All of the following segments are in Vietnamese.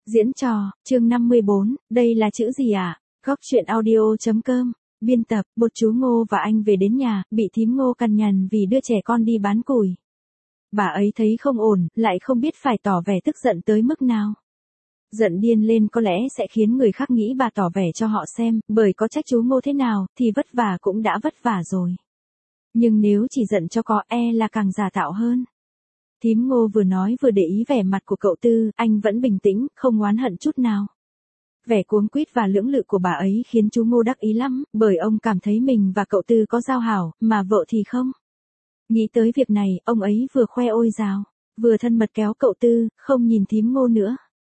Diễn trò, chương 54, đây là chữ gì ạ? Góc truyện audio.com, biên tập, một chú Ngô và anh về đến nhà, bị thím Ngô cằn nhằn vì đưa trẻ con đi bán củi. Bà ấy thấy không ổn, lại không biết phải tỏ vẻ tức giận tới mức nào. Giận điên lên có lẽ sẽ khiến người khác nghĩ bà tỏ vẻ cho họ xem, bởi có trách chú Ngô thế nào, thì vất vả cũng đã vất vả rồi. Nhưng nếu chỉ giận cho có là càng giả tạo hơn. Thím Ngô vừa nói vừa để ý vẻ mặt của cậu Tư, anh vẫn bình tĩnh, không oán hận chút nào. Vẻ cuống quýt và lưỡng lự của bà ấy khiến chú Ngô đắc ý lắm, bởi ông cảm thấy mình và cậu Tư có giao hảo, mà vợ thì không. Nghĩ tới việc này, ông ấy vừa khoe ôi dào, vừa thân mật kéo cậu Tư, không nhìn thím Ngô nữa.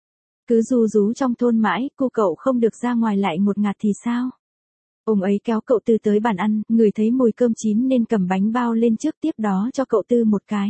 Cứ ru rú trong thôn mãi, cô cậu không được ra ngoài lại ngột ngạt thì sao? Ông ấy kéo cậu Tư tới bàn ăn, ngửi thấy mùi cơm chín nên cầm bánh bao lên trước, tiếp đó cho cậu Tư một cái.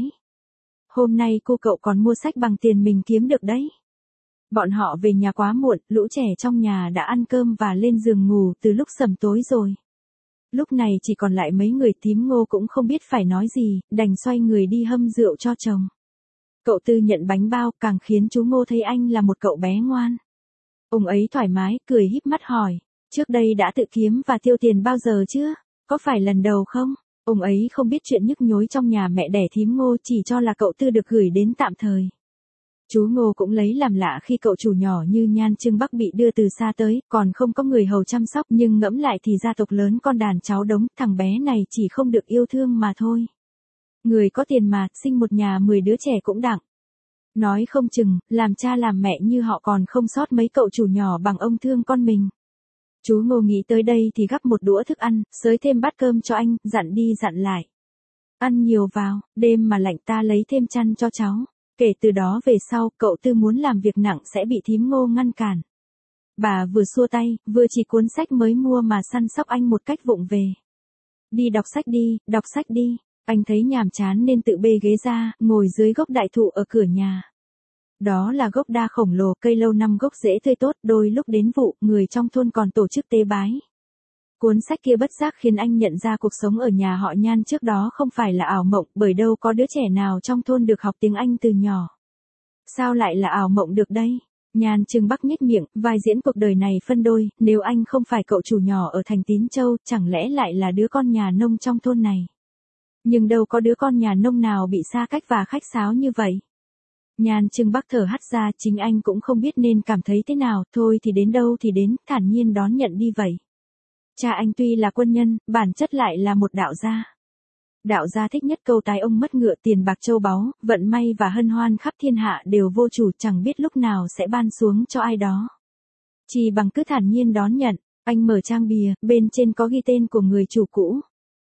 Hôm nay cô cậu còn mua sách bằng tiền mình kiếm được đấy. Bọn họ về nhà quá muộn, lũ trẻ trong nhà đã ăn cơm và lên giường ngủ từ lúc sầm tối rồi. Lúc này chỉ còn lại mấy người, thím Ngô cũng không biết phải nói gì, đành xoay người đi hâm rượu cho chồng. Cậu Tư nhận bánh bao, càng khiến chú Ngô thấy anh là một cậu bé ngoan. Ông ấy thoải mái, cười híp mắt hỏi, trước đây đã tự kiếm và tiêu tiền bao giờ chưa? Có phải lần đầu không? Ông ấy không biết chuyện nhức nhối trong nhà mẹ đẻ thím Ngô, chỉ cho là cậu Tư được gửi đến tạm thời. Chú Ngô cũng lấy làm lạ khi cậu chủ nhỏ như Nhan Trưng Bắc bị đưa từ xa tới, còn không có người hầu chăm sóc, nhưng ngẫm lại thì gia tộc lớn con đàn cháu đống, thằng bé này chỉ không được yêu thương mà thôi. Người có tiền mà, sinh một nhà 10 đứa trẻ cũng đặng. Nói không chừng, làm cha làm mẹ như họ còn không sót mấy cậu chủ nhỏ bằng ông thương con mình. Chú Ngô nghĩ tới đây thì gắp một đũa thức ăn, xới thêm bát cơm cho anh, dặn đi dặn lại. Ăn nhiều vào, đêm mà lạnh ta lấy thêm chăn cho cháu. Kể từ đó về sau, cậu Tư muốn làm việc nặng sẽ bị thím Ngô ngăn cản. Bà vừa xua tay, vừa chỉ cuốn sách mới mua mà săn sóc anh một cách vụng về. Đi đọc sách đi. Anh thấy nhàm chán nên tự bê ghế ra, ngồi dưới gốc đại thụ ở cửa nhà. Đó là gốc đa khổng lồ, cây lâu năm gốc rễ tươi tốt, đôi lúc đến vụ, người trong thôn còn tổ chức tế bái. Cuốn sách kia bất giác khiến anh nhận ra cuộc sống ở nhà họ Nhan trước đó không phải là ảo mộng, bởi đâu có đứa trẻ nào trong thôn được học tiếng Anh từ nhỏ. Sao lại là ảo mộng được đây? Nhan Trưng Bắc nhếch miệng, vai diễn cuộc đời này phân đôi, nếu anh không phải cậu chủ nhỏ ở thành Tín Châu, chẳng lẽ lại là đứa con nhà nông trong thôn này? Nhưng đâu có đứa con nhà nông nào bị xa cách và khách sáo như vậy. Nhan Trưng Bắc thở hắt ra, chính anh cũng không biết nên cảm thấy thế nào, thôi thì đến đâu thì đến, thản nhiên đón nhận đi vậy. Cha anh tuy là quân nhân, bản chất lại là một đạo gia. Đạo gia thích nhất câu tái ông mất ngựa, tiền bạc châu báu, vận may và hân hoan khắp thiên hạ đều vô chủ, chẳng biết lúc nào sẽ ban xuống cho ai đó. Chỉ bằng cứ thản nhiên đón nhận, anh mở trang bìa, bên trên có ghi tên của người chủ cũ.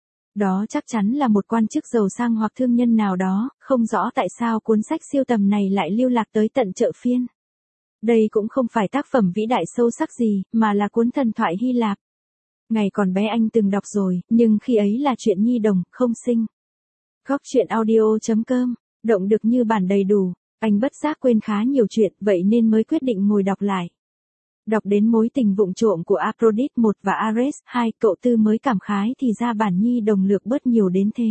Đó chắc chắn là một quan chức giàu sang hoặc thương nhân nào đó, không rõ tại sao cuốn sách siêu tầm này lại lưu lạc tới tận chợ phiên. Đây cũng không phải tác phẩm vĩ đại sâu sắc gì, mà là cuốn thần thoại Hy Lạp. Ngày còn bé anh từng đọc rồi, nhưng khi ấy là chuyện nhi đồng, không sinh. Góc truyện audio.com, động được như bản đầy đủ, anh bất giác quên khá nhiều chuyện, vậy nên mới quyết định ngồi đọc lại. Đọc đến mối tình vụng trộm của Aphrodite 1 và Ares 2, cậu Tư mới cảm khái thì ra bản nhi đồng lược bớt nhiều đến thế.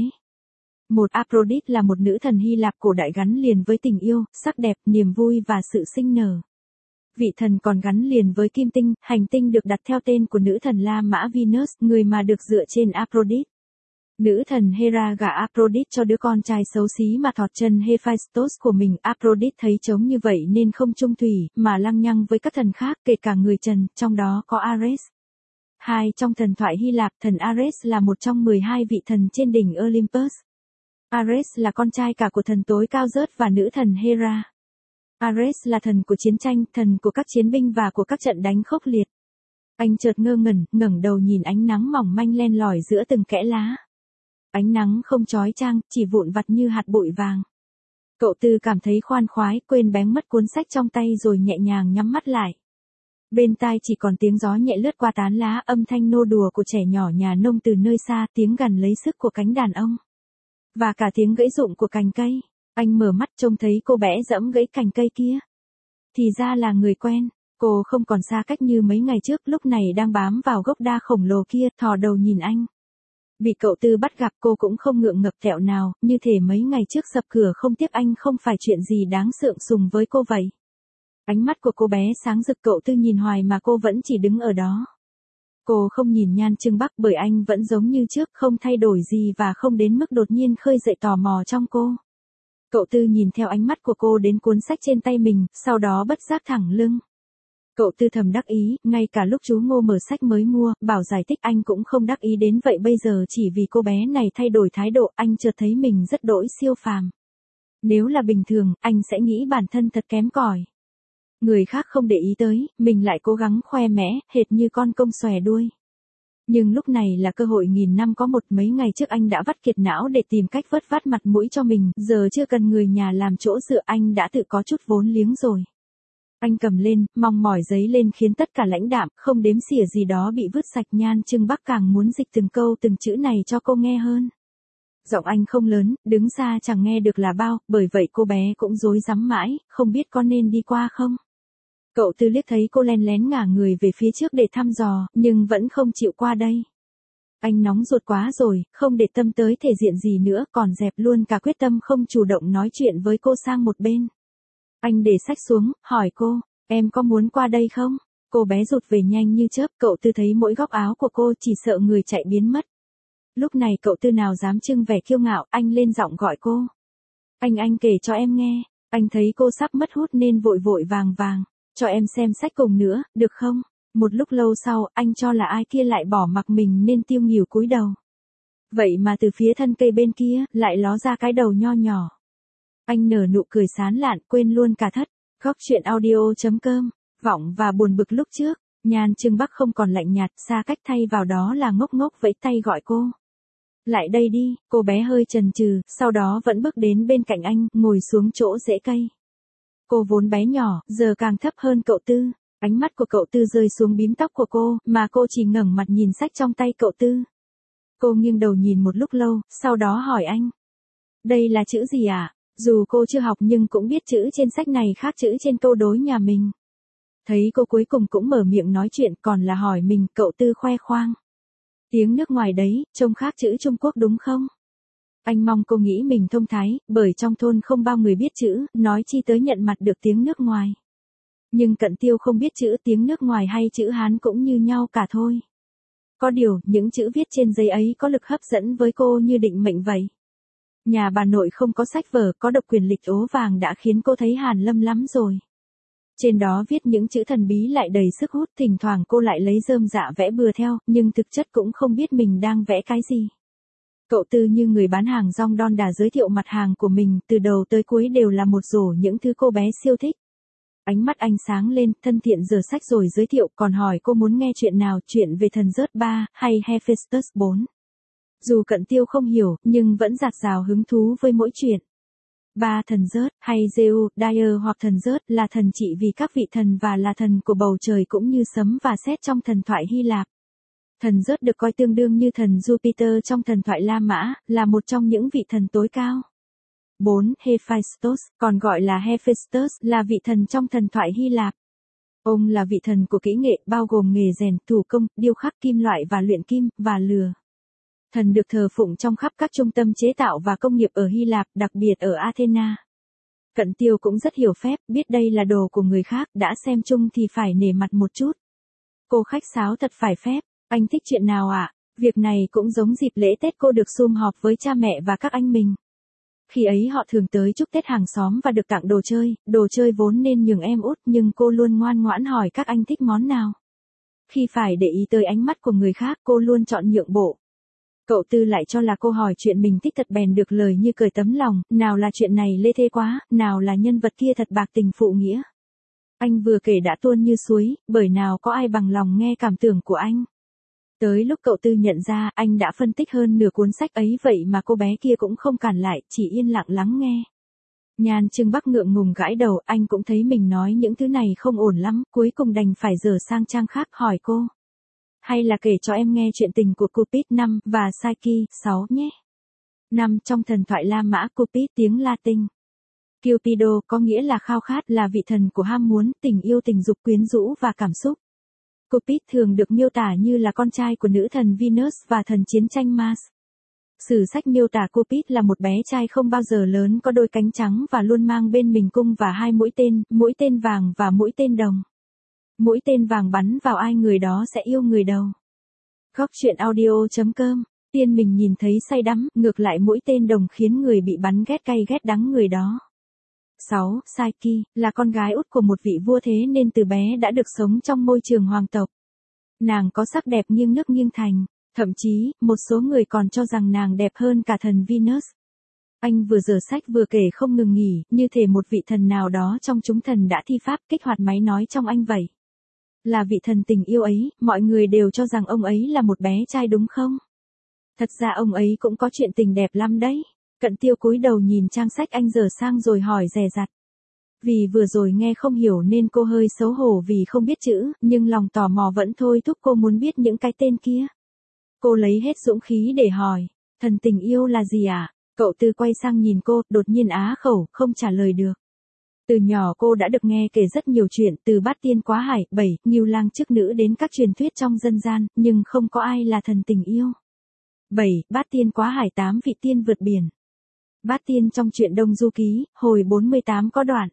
Một Aphrodite là một nữ thần Hy Lạp cổ đại gắn liền với tình yêu, sắc đẹp, niềm vui và sự sinh nở. Vị thần còn gắn liền với Kim Tinh, hành tinh được đặt theo tên của nữ thần La Mã Venus, người mà được dựa trên Aphrodite. Nữ thần Hera gả Aphrodite cho đứa con trai xấu xí mà thọt chân Hephaestus của mình. Aphrodite thấy trống như vậy nên không chung thủy, mà lăng nhăng với các thần khác, kể cả người trần, trong đó có Ares. Trong thần thoại Hy Lạp, thần Ares là một trong 12 vị thần trên đỉnh Olympus. Ares là con trai cả của thần tối cao Zeus và nữ thần Hera. Ares là thần của chiến tranh, thần của các chiến binh và của các trận đánh khốc liệt. Anh chợt ngơ ngẩn, ngẩng đầu nhìn ánh nắng mỏng manh len lỏi giữa từng kẽ lá. Ánh nắng không chói chang, chỉ vụn vặt như hạt bụi vàng. Cậu Tư cảm thấy khoan khoái, quên bén mất cuốn sách trong tay rồi nhẹ nhàng nhắm mắt lại. Bên tai chỉ còn tiếng gió nhẹ lướt qua tán lá, âm thanh nô đùa của trẻ nhỏ nhà nông từ nơi xa, tiếng gằn lấy sức của cánh đàn ông. Và cả tiếng gãy rụng của cành cây. Anh mở mắt trông thấy cô bé giẫm gãy cành cây kia. Thì ra là người quen, cô không còn xa cách như mấy ngày trước, lúc này đang bám vào gốc đa khổng lồ kia, thò đầu nhìn anh. Bị cậu Tư bắt gặp cô cũng không ngượng ngập tẹo nào, như thể mấy ngày trước sập cửa không tiếp anh không phải chuyện gì đáng sượng sùng với cô vậy. Ánh mắt của cô bé sáng rực, cậu Tư nhìn hoài mà cô vẫn chỉ đứng ở đó. Cô không nhìn Nhan Trưng Bắc bởi anh vẫn giống như trước, không thay đổi gì và không đến mức đột nhiên khơi dậy tò mò trong cô. Cậu Tư nhìn theo ánh mắt của cô đến cuốn sách trên tay mình, sau đó bất giác thẳng lưng. Cậu Tư thầm đắc ý, ngay cả lúc chú Ngô mở sách mới mua, bảo giải thích anh cũng không đắc ý đến vậy, bây giờ chỉ vì cô bé này thay đổi thái độ, anh chợt thấy mình rất đỗi siêu phàm. Nếu là bình thường, anh sẽ nghĩ bản thân thật kém cỏi. Người khác không để ý tới, mình lại cố gắng khoe mẽ, hệt như con công xòe đuôi. Nhưng lúc này là cơ hội nghìn năm có một, mấy ngày trước anh đã vắt kiệt não để tìm cách vớt vát mặt mũi cho mình, giờ chưa cần người nhà làm chỗ dựa, anh đã tự có chút vốn liếng rồi. Anh cầm lên, mong mỏi giấy lên khiến tất cả lãnh đạm, không đếm xỉa gì đó bị vứt sạch. Nhan Trưng Bắc càng muốn dịch từng câu từng chữ này cho cô nghe hơn. Giọng anh không lớn, đứng xa chẳng nghe được là bao, bởi vậy cô bé cũng rối rắm mãi, không biết có nên đi qua không. Cậu Tư liếc thấy cô len lén ngả người về phía trước để thăm dò, nhưng vẫn không chịu qua đây. Anh nóng ruột quá rồi, không để tâm tới thể diện gì nữa, còn dẹp luôn cả quyết tâm không chủ động nói chuyện với cô sang một bên. Anh để sách xuống, hỏi cô, em có muốn qua đây không? Cô bé rụt về nhanh như chớp, cậu Tư thấy mỗi góc áo của cô chỉ sợ người chạy biến mất. Lúc này cậu Tư nào dám trưng vẻ kiêu ngạo, anh lên giọng gọi cô. Anh kể cho em nghe, anh thấy cô sắp mất hút nên vội vội vàng vàng, cho em xem sách cùng nữa, được không? Một lúc lâu sau, anh cho là ai kia lại bỏ mặc mình nên tiêu nghỉu cúi đầu. Vậy mà từ phía thân cây bên kia, lại ló ra cái đầu nho nhỏ. Anh nở nụ cười sán lạn, quên luôn cả thất. Góc chuyện audio.com, vọng và buồn bực lúc trước, Nhan Trưng Bắc không còn lạnh nhạt, xa cách thay vào đó là ngốc ngốc vẫy tay gọi cô. Lại đây đi, cô bé hơi chần chừ, sau đó vẫn bước đến bên cạnh anh, ngồi xuống chỗ rễ cây. Cô vốn bé nhỏ, giờ càng thấp hơn cậu Tư. Ánh mắt của cậu Tư rơi xuống bím tóc của cô, mà cô chỉ ngẩng mặt nhìn sách trong tay cậu Tư. Cô nghiêng đầu nhìn một lúc lâu, sau đó hỏi anh. Đây là chữ gì ạ? Dù cô chưa học nhưng cũng biết chữ trên sách này khác chữ trên câu đối nhà mình. Thấy cô cuối cùng cũng mở miệng nói chuyện, còn là hỏi mình, cậu Tư khoe khoang. Tiếng nước ngoài đấy, trông khác chữ Trung Quốc đúng không? Anh mong cô nghĩ mình thông thái, bởi trong thôn không bao người biết chữ, nói chi tới nhận mặt được tiếng nước ngoài. Nhưng Cận Tiêu không biết chữ tiếng nước ngoài hay chữ Hán cũng như nhau cả thôi. Có điều, những chữ viết trên giấy ấy có lực hấp dẫn với cô như định mệnh vậy. Nhà bà nội không có sách vở, có độc quyền lịch ố vàng đã khiến cô thấy hàn lâm lắm rồi. Trên đó viết những chữ thần bí lại đầy sức hút, thỉnh thoảng cô lại lấy rơm dạ vẽ bừa theo, nhưng thực chất cũng không biết mình đang vẽ cái gì. Cậu Tư như người bán hàng rong đon đà giới thiệu mặt hàng của mình, từ đầu tới cuối đều là một rổ những thứ cô bé siêu thích. Ánh mắt anh sáng lên, thân thiện giở sách rồi giới thiệu, còn hỏi cô muốn nghe chuyện nào, chuyện về thần rớt 3, hay Hephaestus 4. Dù Cận Tiêu không hiểu, nhưng vẫn dạt dào hứng thú với mỗi chuyện. 3 thần rớt, hay Zeus, Dire hoặc thần rớt, là thần trị vì các vị thần và là thần của bầu trời cũng như sấm và sét trong thần thoại Hy Lạp. Thần rớt được coi tương đương như thần Jupiter trong thần thoại La Mã, là một trong những vị thần tối cao. 4. Hephaestus, còn gọi là Hephaestus, là vị thần trong thần thoại Hy Lạp. Ông là vị thần của kỹ nghệ, bao gồm nghề rèn, thủ công, điêu khắc kim loại và luyện kim, và lửa. Thần được thờ phụng trong khắp các trung tâm chế tạo và công nghiệp ở Hy Lạp, đặc biệt ở Athena. Cận Tiêu cũng rất hiểu phép, biết đây là đồ của người khác, đã xem chung thì phải nể mặt một chút. Cô khách sáo thật phải phép, anh thích chuyện nào ạ? Việc này cũng giống dịp lễ Tết cô được sum họp với cha mẹ và các anh mình. Khi ấy họ thường tới chúc Tết hàng xóm và được tặng đồ chơi vốn nên nhường em út, nhưng cô luôn ngoan ngoãn hỏi các anh thích món nào. Khi phải để ý tới ánh mắt của người khác, cô luôn chọn nhượng bộ. Cậu Tư lại cho là cô hỏi chuyện mình thích thật bèn được lời như cởi tấm lòng, nào là chuyện này lê thê quá, nào là nhân vật kia thật bạc tình phụ nghĩa. Anh vừa kể đã tuôn như suối, bởi nào có ai bằng lòng nghe cảm tưởng của anh. Tới lúc cậu Tư nhận ra, anh đã phân tích hơn nửa cuốn sách ấy vậy mà cô bé kia cũng không cản lại, chỉ yên lặng lắng nghe. Nhan Trưng Bắc ngượng ngùng gãi đầu, anh cũng thấy mình nói những thứ này không ổn lắm, cuối cùng đành phải dở sang trang khác hỏi cô. Hay là kể cho em nghe chuyện tình của Cupid 5 và Psyche 6 nhé. 5. Trong thần thoại La Mã, Cupid tiếng Latin. Cupido có nghĩa là khao khát, là vị thần của ham muốn, tình yêu, tình dục, quyến rũ và cảm xúc. Cupid thường được miêu tả như là con trai của nữ thần Venus và thần chiến tranh Mars. Sử sách miêu tả Cupid là một bé trai không bao giờ lớn, có đôi cánh trắng và luôn mang bên mình cung và hai mũi tên vàng và mũi tên đồng. Mũi tên vàng bắn vào ai người đó sẽ yêu người đầu. Góc truyện audio.com. Tiên mình nhìn thấy say đắm, ngược lại mũi tên đồng khiến người bị bắn ghét cay ghét đắng người đó. 6. Psyche, là con gái út của một vị vua, thế nên từ bé đã được sống trong môi trường hoàng tộc. Nàng có sắc đẹp nghiêng nước nghiêng thành, thậm chí, một số người còn cho rằng nàng đẹp hơn cả thần Venus. Anh vừa dở sách vừa kể không ngừng nghỉ, như thể một vị thần nào đó trong chúng thần đã thi pháp kích hoạt máy nói trong anh vậy. Là vị thần tình yêu ấy, mọi người đều cho rằng ông ấy là một bé trai đúng không? Thật ra ông ấy cũng có chuyện tình đẹp lắm đấy. Cận Tiêu cúi đầu nhìn trang sách anh dở sang rồi hỏi dè dặt. Vì vừa rồi nghe không hiểu nên cô hơi xấu hổ vì không biết chữ, nhưng lòng tò mò vẫn thôi thúc cô muốn biết những cái tên kia. Cô lấy hết dũng khí để hỏi, thần tình yêu là gì ạ? Cậu Tư quay sang nhìn cô, đột nhiên á khẩu, không trả lời được. Từ nhỏ cô đã được nghe kể rất nhiều chuyện, từ Bát Tiên Quá Hải, 7, Ngưu Lang Chức Nữ đến các truyền thuyết trong dân gian, nhưng không có ai là thần tình yêu. 7. Bát Tiên Quá Hải, 8 vị tiên vượt biển. Bát Tiên trong truyện Đông Du Ký, hồi 48 có đoạn.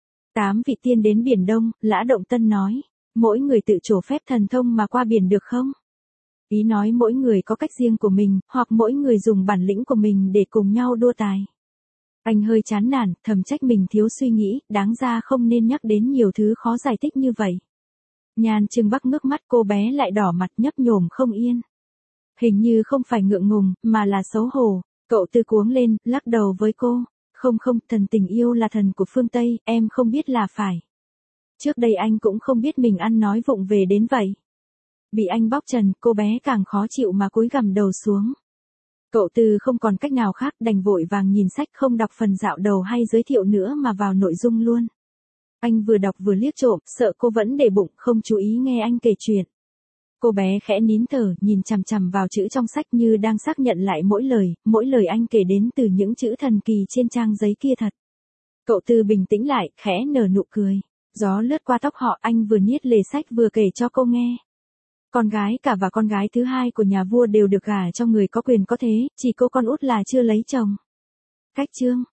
8 vị tiên đến Biển Đông, Lã Động Tân nói, mỗi người tự trổ phép thần thông mà qua biển được không? Ý nói mỗi người có cách riêng của mình, hoặc mỗi người dùng bản lĩnh của mình để cùng nhau đua tài. Anh hơi chán nản, thầm trách mình thiếu suy nghĩ, đáng ra không nên nhắc đến nhiều thứ khó giải thích như vậy. Nhan Trưng Bắc ngước mắt, cô bé lại đỏ mặt nhấp nhổm không yên. Hình như không phải ngượng ngùng, mà là xấu hổ. Cậu Tư cuống lên, lắc đầu với cô. Không, thần tình yêu là thần của phương Tây, em không biết là phải. Trước đây anh cũng không biết mình ăn nói vụng về đến vậy. Bị anh bóc trần, cô bé càng khó chịu mà cúi gằm đầu xuống. Cậu Tư không còn cách nào khác, đành vội vàng nhìn sách, không đọc phần dạo đầu hay giới thiệu nữa mà vào nội dung luôn. Anh vừa đọc vừa liếc trộm, sợ cô vẫn để bụng, không chú ý nghe anh kể chuyện. Cô bé khẽ nín thở, nhìn chằm chằm vào chữ trong sách như đang xác nhận lại mỗi lời anh kể đến từ những chữ thần kỳ trên trang giấy kia thật. Cậu Tư bình tĩnh lại, khẽ nở nụ cười. Gió lướt qua tóc họ, anh vừa niết lề sách vừa kể cho cô nghe. Con gái cả và con gái thứ hai của nhà vua đều được gả cho người có quyền có thế, chỉ cô con út là chưa lấy chồng. Cách chương